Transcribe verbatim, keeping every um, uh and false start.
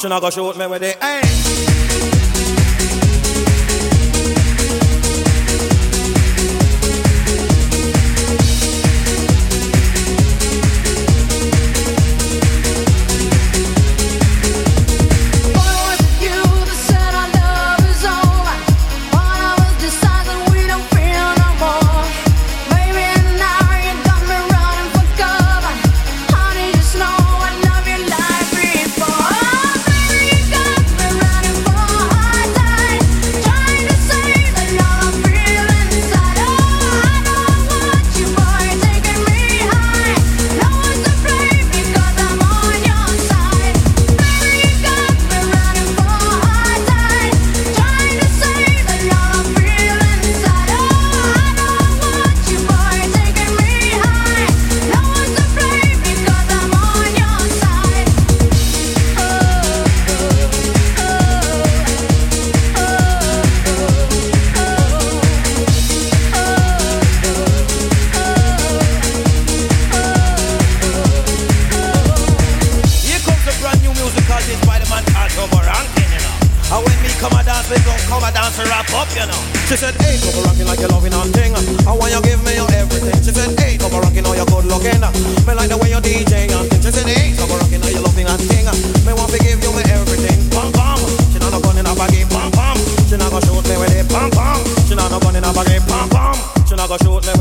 She not go shoot me with it. Hey. She said, hey, go for rocking like you're loving and thing. I want you give me your everything. She said, hey, go for rocking, oh, you're good looking. Me like the way you D J and thing. She said, hey, go for rocking, oh, you're loving and thing. Me want to give you me everything. Pam pam. She not no gun in a baggy. Pam pam. She not gonna shoot me with it. Pam pam. She not no gun in a baggy. Pam pam. She not gonna shoot me with it.